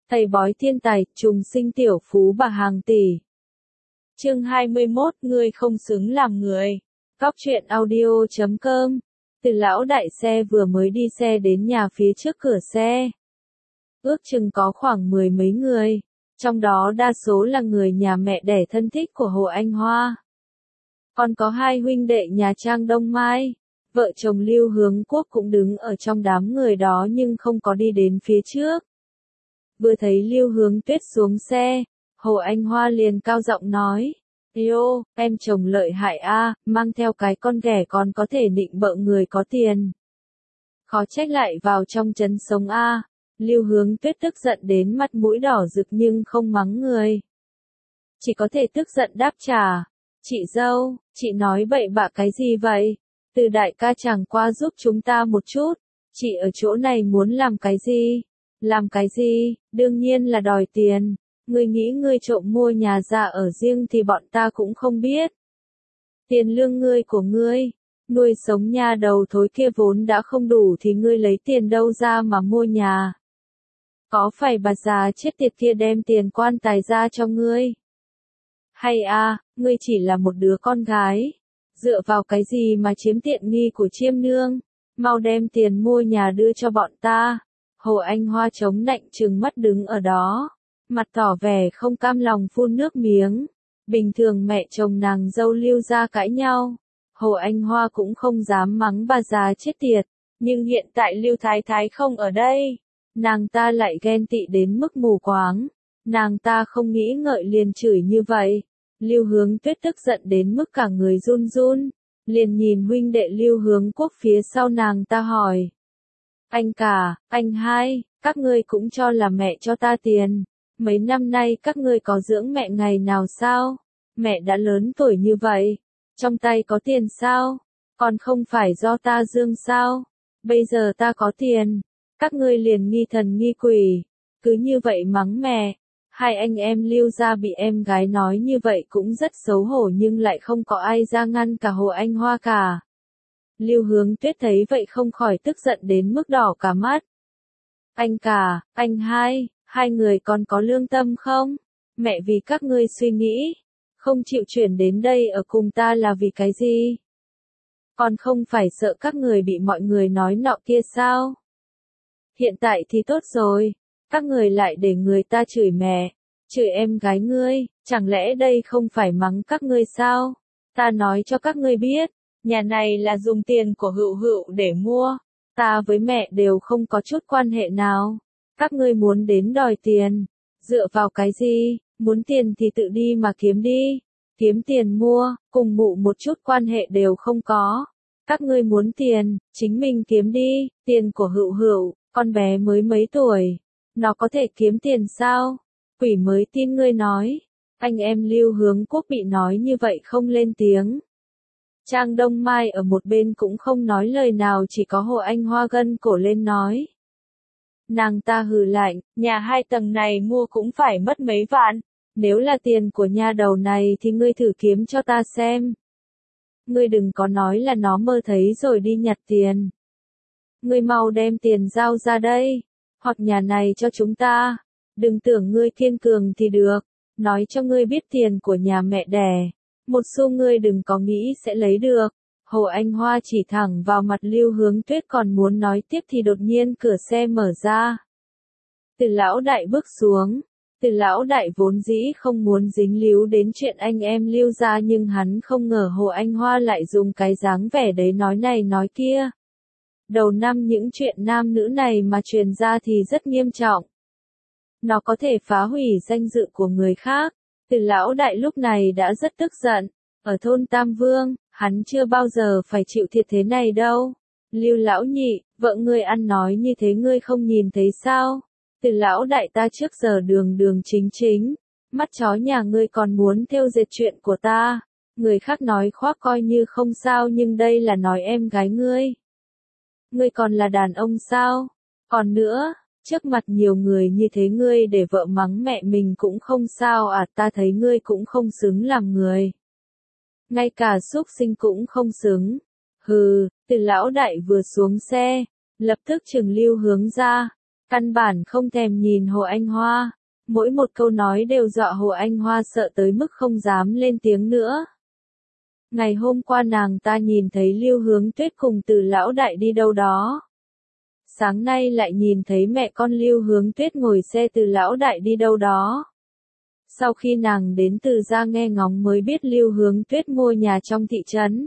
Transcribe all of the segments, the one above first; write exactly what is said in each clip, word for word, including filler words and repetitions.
Thầy bói thiên tài, trùng sinh tiểu phú bà hàng tỷ. Chương hai mươi mốt, ngươi không xứng làm người. Góc truyện audio chấm com. Từ lão đại xe vừa mới đi xe đến nhà phía trước cửa xe. Ước chừng có khoảng mười mấy người, trong đó đa số là người nhà mẹ đẻ thân thích của Hồ Anh Hoa. Còn có hai huynh đệ nhà Trang Đông Mai, vợ chồng Lưu Hướng Quốc cũng đứng ở trong đám người đó nhưng không có đi đến phía trước. Vừa thấy Lưu Hướng Tuyết xuống xe, Hồ Anh Hoa liền cao giọng nói, "Yêu, em chồng lợi hại a, mang theo cái con ghẻ còn có thể nịnh bợ người có tiền. Khó trách lại vào trong trấn sống a." Lưu Hướng Tuyết tức giận đến mặt mũi đỏ rực nhưng không mắng người. Chỉ có thể tức giận đáp trả, "Chị dâu, chị nói bậy bạ cái gì vậy? Từ đại ca chẳng qua giúp chúng ta một chút, chị ở chỗ này muốn làm cái gì? Làm cái gì? Đương nhiên là đòi tiền. Ngươi nghĩ ngươi trộm mua nhà ra ở riêng thì bọn ta cũng không biết. Tiền lương ngươi của ngươi, nuôi sống nhà đầu thối kia vốn đã không đủ thì ngươi lấy tiền đâu ra mà mua nhà? Có phải bà già chết tiệt kia đem tiền quan tài ra cho ngươi? Hay à, ngươi chỉ là một đứa con gái, dựa vào cái gì mà chiếm tiện nghi của chiêm nương? Mau đem tiền mua nhà đưa cho bọn ta." Hồ Anh Hoa chống nạnh trừng mắt đứng ở đó, mặt tỏ vẻ không cam lòng phun nước miếng. Bình thường mẹ chồng nàng dâu Lưu ra cãi nhau, Hồ Anh Hoa cũng không dám mắng bà già chết tiệt, nhưng hiện tại Lưu Thái Thái không ở đây, nàng ta lại ghen tị đến mức mù quáng, nàng ta không nghĩ ngợi liền chửi như vậy. Lưu Hướng Tuyết tức giận đến mức cả người run run, liền nhìn huynh đệ Lưu Hướng Quốc phía sau nàng ta hỏi, "Anh cả, anh hai, các ngươi cũng cho là mẹ cho ta tiền, mấy năm nay các ngươi có dưỡng mẹ ngày nào sao? Mẹ đã lớn tuổi như vậy, trong tay có tiền sao? Còn không phải do ta dương sao? Bây giờ ta có tiền, các ngươi liền nghi thần nghi quỷ, cứ như vậy mắng mẹ." Hai anh em Lưu gia bị em gái nói như vậy cũng rất xấu hổ nhưng lại không có ai ra ngăn cả Hồ Anh Hoa cả. Lưu Hướng Tuyết thấy vậy không khỏi tức giận đến mức đỏ cả mắt. "Anh cả, anh hai, hai người còn có lương tâm không? Mẹ vì các ngươi suy nghĩ, không chịu chuyển đến đây ở cùng ta là vì cái gì? Còn không phải sợ các người bị mọi người nói nọ kia sao? Hiện tại thì tốt rồi, các người lại để người ta chửi mẹ, chửi em gái ngươi, chẳng lẽ đây không phải mắng các ngươi sao? Ta nói cho các ngươi biết, nhà này là dùng tiền của Hựu Hựu để mua, ta với mẹ đều không có chút quan hệ nào. Các ngươi muốn đến đòi tiền, dựa vào cái gì? Muốn tiền thì tự đi mà kiếm đi, kiếm tiền mua, cùng mụ một chút quan hệ đều không có. Các ngươi muốn tiền, chính mình kiếm đi, tiền của Hựu Hựu, con bé mới mấy tuổi, nó có thể kiếm tiền sao? Quỷ mới tin ngươi nói." Anh em Lưu Hướng Quốc bị nói như vậy không lên tiếng. Trang Đông Mai ở một bên cũng không nói lời nào, chỉ có Hồ Anh Hoa gân cổ lên nói. Nàng ta hừ lạnh, "Nhà hai tầng này mua cũng phải mất mấy vạn, nếu là tiền của nhà đầu này thì ngươi thử kiếm cho ta xem. Ngươi đừng có nói là nó mơ thấy rồi đi nhặt tiền. Ngươi mau đem tiền giao ra đây, hoặc nhà này cho chúng ta. Đừng tưởng ngươi kiên cường thì được, nói cho ngươi biết tiền của nhà mẹ đẻ, một xu ngươi đừng có nghĩ sẽ lấy được." Hồ Anh Hoa chỉ thẳng vào mặt Lưu Hướng Tuyết còn muốn nói tiếp thì đột nhiên cửa xe mở ra. Từ lão đại bước xuống. Từ lão đại vốn dĩ không muốn dính líu đến chuyện anh em Lưu gia nhưng hắn không ngờ Hồ Anh Hoa lại dùng cái dáng vẻ đấy nói này nói kia. Đầu năm những chuyện nam nữ này mà truyền ra thì rất nghiêm trọng. Nó có thể phá hủy danh dự của người khác. Từ lão đại lúc này đã rất tức giận. Ở thôn Tam Vương, hắn chưa bao giờ phải chịu thiệt thế này đâu. "Lưu lão nhị, vợ ngươi ăn nói như thế ngươi không nhìn thấy sao? Từ lão đại ta trước giờ đường đường chính chính, mắt chó nhà ngươi còn muốn theo dệt chuyện của ta. Người khác nói khoác coi như không sao nhưng đây là nói em gái ngươi. Ngươi còn là đàn ông sao? Còn nữa, trước mặt nhiều người như thế ngươi để vợ mắng mẹ mình cũng không sao à? Ta thấy ngươi cũng không xứng làm người. Ngay cả súc sinh cũng không xứng." Hừ, Từ lão đại vừa xuống xe, lập tức trừng Lưu Hướng ra. Căn bản không thèm nhìn Hồ Anh Hoa. Mỗi một câu nói đều dọa Hồ Anh Hoa sợ tới mức không dám lên tiếng nữa. Ngày hôm qua nàng ta nhìn thấy Lưu Hướng Tuyết cùng Từ lão đại đi đâu đó. Sáng nay lại nhìn thấy mẹ con Lưu Hướng Tuyết ngồi xe Từ lão đại đi đâu đó. Sau khi nàng đến Từ gia nghe ngóng mới biết Lưu Hướng Tuyết mua nhà trong thị trấn.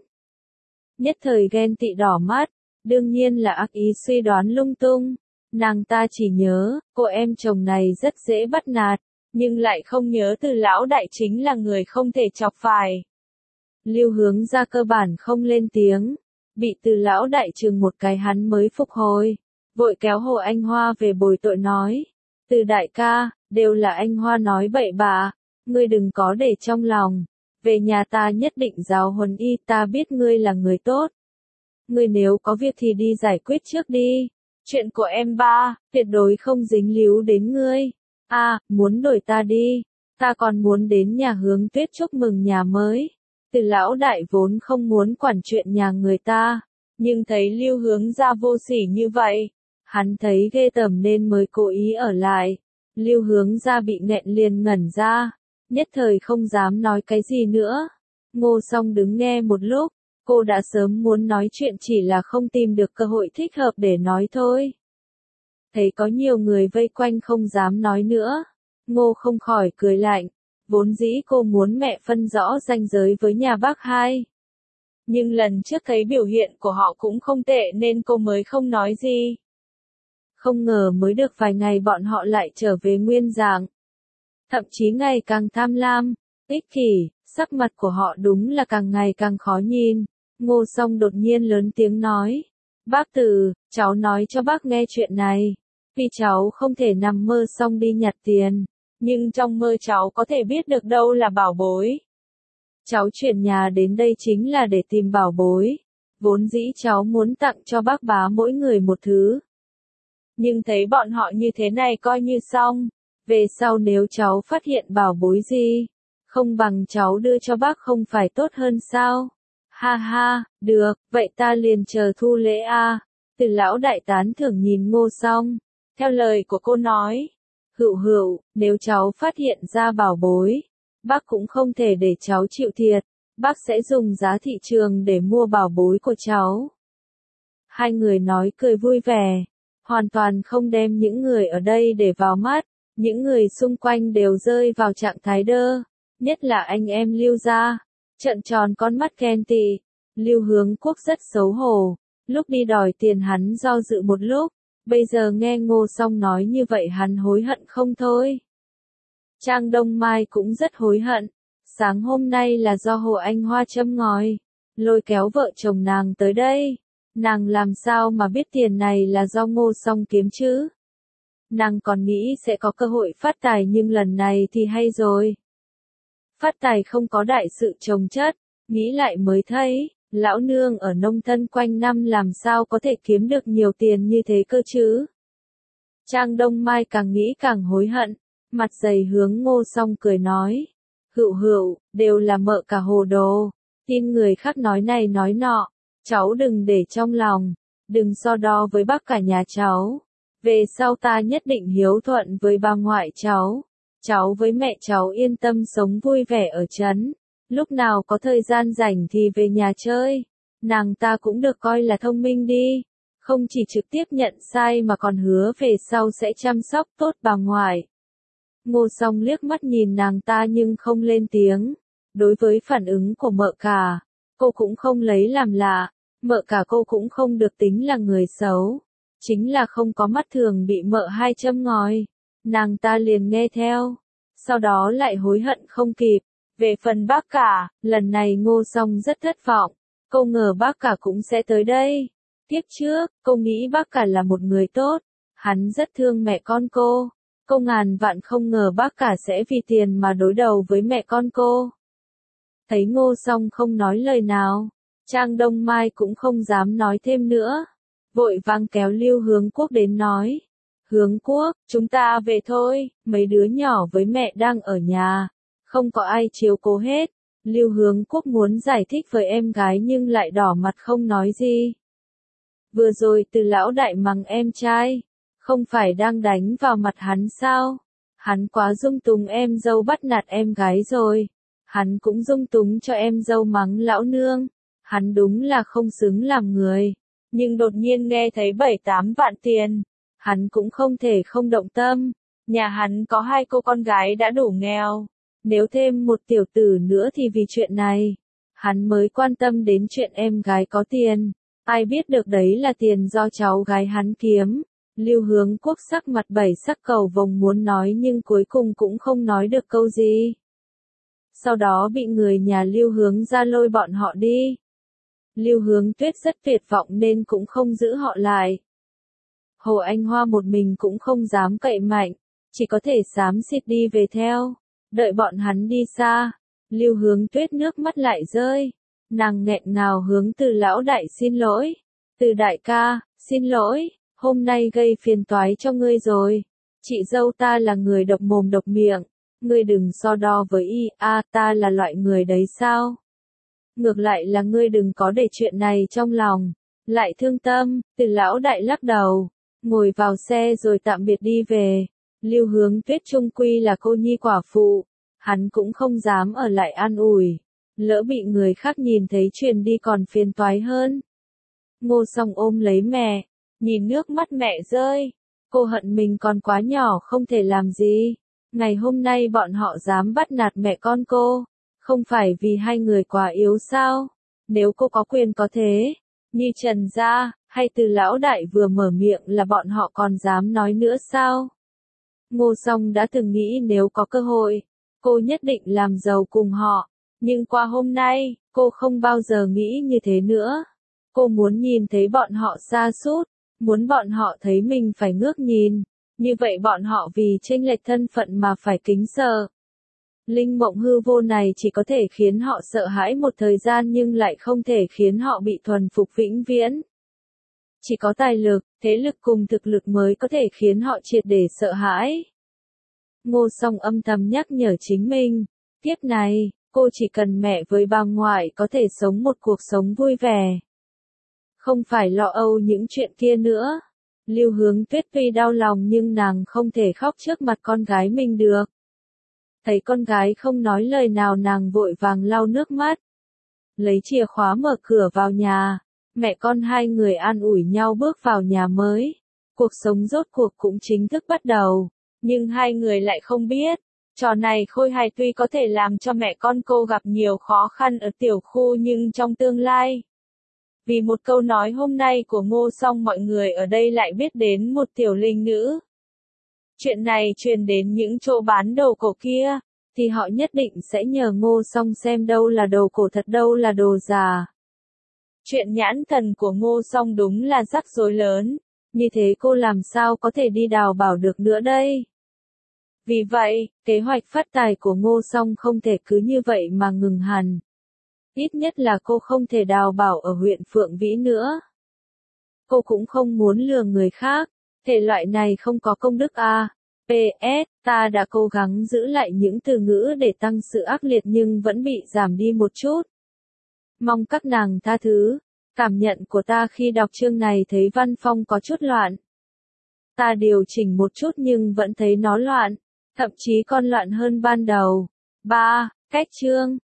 Nhất thời ghen tị đỏ mắt, đương nhiên là ác ý suy đoán lung tung. Nàng ta chỉ nhớ, cô em chồng này rất dễ bắt nạt, nhưng lại không nhớ Từ lão đại chính là người không thể chọc phải. Lưu Hướng gia cơ bản không lên tiếng, bị Từ lão đại chừng một cái hắn mới phục hồi, vội kéo Hồ Anh Hoa về bồi tội nói. Từ đại ca, đều là anh Hoa nói bậy bạ, ngươi đừng có để trong lòng, về nhà ta nhất định giáo huấn y, ta biết ngươi là người tốt. Ngươi nếu có việc thì đi giải quyết trước đi, chuyện của em ba, tuyệt đối không dính líu đến ngươi. A, à, muốn đổi ta đi, ta còn muốn đến nhà Hướng Tuyết chúc mừng nhà mới. Từ lão đại vốn không muốn quản chuyện nhà người ta, nhưng thấy Lưu Hướng gia vô sỉ như vậy, hắn thấy ghê tởm nên mới cố ý ở lại. Lưu Hướng gia bị nghẹn liền ngẩn ra, nhất thời không dám nói cái gì nữa. Ngô Song đứng nghe một lúc, cô đã sớm muốn nói chuyện chỉ là không tìm được cơ hội thích hợp để nói thôi. Thấy có nhiều người vây quanh không dám nói nữa, Ngô không khỏi cười lạnh, vốn dĩ cô muốn mẹ phân rõ ranh giới với nhà bác hai. Nhưng lần trước thấy biểu hiện của họ cũng không tệ nên cô mới không nói gì. Không ngờ mới được vài ngày bọn họ lại trở về nguyên dạng. Thậm chí ngày càng tham lam, ích kỷ, sắc mặt của họ đúng là càng ngày càng khó nhìn. Ngô Song đột nhiên lớn tiếng nói. Bác Từ, cháu nói cho bác nghe chuyện này. Vì cháu không thể nằm mơ xong đi nhặt tiền. Nhưng trong mơ cháu có thể biết được đâu là bảo bối. Cháu chuyển nhà đến đây chính là để tìm bảo bối. Vốn dĩ cháu muốn tặng cho bác bá mỗi người một thứ. Nhưng thấy bọn họ như thế này coi như xong. Về sau nếu cháu phát hiện bảo bối gì, không bằng cháu đưa cho bác không phải tốt hơn sao? Ha ha, được, vậy ta liền chờ thu lễ a. Từ lão đại tán thưởng nhìn Ngô Song. Theo lời của cô nói, Hựu Hựu, nếu cháu phát hiện ra bảo bối, bác cũng không thể để cháu chịu thiệt, bác sẽ dùng giá thị trường để mua bảo bối của cháu. Hai người nói cười vui vẻ, hoàn toàn không đem những người ở đây để vào mắt, những người xung quanh đều rơi vào trạng thái đơ, nhất là anh em Lưu gia, trợn tròn con mắt ghen tị. Lưu Hướng Quốc rất xấu hổ, lúc đi đòi tiền hắn do dự một lúc, bây giờ nghe Ngô Song nói như vậy hắn hối hận không thôi. Trang Đông Mai cũng rất hối hận, sáng hôm nay là do Hồ Anh Hoa châm ngòi, lôi kéo vợ chồng nàng tới đây, nàng làm sao mà biết tiền này là do Ngô Song kiếm chứ? Nàng còn nghĩ sẽ có cơ hội phát tài nhưng lần này thì hay rồi. Phát tài không có đại sự chồng chất, nghĩ lại mới thấy, lão nương ở nông thân quanh năm làm sao có thể kiếm được nhiều tiền như thế cơ chứ? Trang Đông Mai càng nghĩ càng hối hận, mặt dày hướng Ngô Song cười nói. Hựu Hựu, đều là mợ cả hồ đồ, tin người khác nói này nói nọ, cháu đừng để trong lòng, đừng so đo với bác cả nhà cháu. Về sau ta nhất định hiếu thuận với bà ngoại cháu, cháu với mẹ cháu yên tâm sống vui vẻ ở trấn, lúc nào có thời gian rảnh thì về nhà chơi. Nàng ta cũng được coi là thông minh đi, không chỉ trực tiếp nhận sai mà còn hứa về sau sẽ chăm sóc tốt bà ngoại. Ngô Song liếc mắt nhìn nàng ta nhưng không lên tiếng. Đối với phản ứng của mợ cả, cô cũng không lấy làm lạ, mợ cả cô cũng không được tính là người xấu, chính là không có mắt thường bị mợ hai châm ngòi. Nàng ta liền nghe theo, sau đó lại hối hận không kịp. Về phần bác cả, lần này Ngô Song rất thất vọng, cô ngờ bác cả cũng sẽ tới đây. Tiếp trước, cô nghĩ bác cả là một người tốt, hắn rất thương mẹ con cô. Cô ngàn vạn không ngờ bác cả sẽ vì tiền mà đối đầu với mẹ con cô. Thấy Ngô Song không nói lời nào, Trang Đông Mai cũng không dám nói thêm nữa. Vội vàng kéo Lưu Hướng Quốc đến nói. Hướng Quốc, chúng ta về thôi, mấy đứa nhỏ với mẹ đang ở nhà, không có ai chiếu cố hết. Lưu Hướng Quốc muốn giải thích với em gái nhưng lại đỏ mặt không nói gì. Vừa rồi Từ lão đại mắng em trai, Không phải đang đánh vào mặt hắn sao? Hắn quá dung túng em dâu bắt nạt em gái rồi. Hắn cũng dung túng cho em dâu mắng lão nương. Hắn đúng là không xứng làm người. Nhưng đột nhiên nghe thấy bảy tám vạn tiền. Hắn cũng không thể không động tâm. Nhà hắn có hai cô con gái đã đủ nghèo. Nếu thêm một tiểu tử nữa thì vì chuyện này. Hắn mới quan tâm đến chuyện em gái có tiền. Ai biết được đấy là tiền do cháu gái hắn kiếm. Lưu Hướng Quốc sắc mặt bảy sắc cầu vồng muốn nói nhưng cuối cùng cũng không nói được câu gì. Sau đó bị người nhà Lưu Hướng ra lôi bọn họ đi. Lưu Hướng Tuyết rất tuyệt vọng nên cũng không giữ họ lại. Hồ Anh Hoa một mình cũng không dám cậy mạnh, chỉ có thể xám xịt đi về theo. Đợi bọn hắn đi xa, Lưu Hướng Tuyết nước mắt lại rơi. Nàng nghẹn ngào hướng Từ lão đại xin lỗi. Từ đại ca, xin lỗi, hôm nay gây phiền toái cho ngươi rồi. Chị dâu ta là người độc mồm độc miệng, ngươi đừng so đo với y, a à, ta là loại người đấy sao? Ngược lại là ngươi đừng có để chuyện này trong lòng, lại thương tâm. Từ lão đại lắc đầu, ngồi vào xe rồi tạm biệt đi về. Lưu Hướng Tuyết chung quy là cô nhi quả phụ, hắn cũng không dám ở lại an ủi, lỡ bị người khác nhìn thấy truyền đi còn phiền toái hơn. Ngô Song ôm lấy mẹ, nhìn nước mắt mẹ rơi, cô hận mình còn quá nhỏ không thể làm gì. Ngày hôm nay bọn họ dám bắt nạt mẹ con cô, không phải vì hai người quá yếu sao? Nếu cô có quyền có thế, như Trần gia, hay Từ lão đại vừa mở miệng là bọn họ còn dám nói nữa sao? Ngô Song đã từng nghĩ nếu có cơ hội, cô nhất định làm giàu cùng họ, nhưng qua hôm nay, cô không bao giờ nghĩ như thế nữa. Cô muốn nhìn thấy bọn họ sa sút, muốn bọn họ thấy mình phải ngước nhìn, như vậy bọn họ vì chênh lệch thân phận mà phải kính sợ. Linh mộng hư vô này chỉ có thể khiến họ sợ hãi một thời gian nhưng lại không thể khiến họ bị thuần phục vĩnh viễn. Chỉ có tài lực, thế lực cùng thực lực mới có thể khiến họ triệt để sợ hãi. Ngô Song âm thầm nhắc nhở chính mình, kiếp này, cô chỉ cần mẹ với bà ngoại có thể sống một cuộc sống vui vẻ. Không phải lo âu những chuyện kia nữa. Lưu Hướng Tuyết tuy đau lòng nhưng nàng không thể khóc trước mặt con gái mình được. Thấy con gái không nói lời nào nàng vội vàng lau nước mắt. Lấy chìa khóa mở cửa vào nhà. Mẹ con hai người an ủi nhau bước vào nhà mới. Cuộc sống rốt cuộc cũng chính thức bắt đầu. Nhưng hai người lại không biết. Trò này khôi hài tuy có thể làm cho mẹ con cô gặp nhiều khó khăn ở tiểu khu nhưng trong tương lai. Vì một câu nói hôm nay của Ngô Song mọi người ở đây lại biết đến một tiểu linh nữ. Chuyện này truyền đến những chỗ bán đồ cổ kia, thì họ nhất định sẽ nhờ Ngô Song xem đâu là đồ cổ thật đâu là đồ giả. Chuyện nhãn thần của Ngô Song đúng là rắc rối lớn, như thế cô làm sao có thể đi đào bảo được nữa đây? Vì vậy, kế hoạch phát tài của Ngô Song không thể cứ như vậy mà ngừng hẳn. Ít nhất là cô không thể đào bảo ở huyện Phượng Vĩ nữa. Cô cũng không muốn lừa người khác, thể loại này không có công đức a. pê ét, ta đã cố gắng giữ lại những từ ngữ để tăng sự ác liệt nhưng vẫn bị giảm đi một chút. Mong các nàng tha thứ, cảm nhận của ta khi đọc chương này thấy văn phong có chút loạn. Ta điều chỉnh một chút nhưng vẫn thấy nó loạn, thậm chí còn loạn hơn ban đầu. ba. Cách chương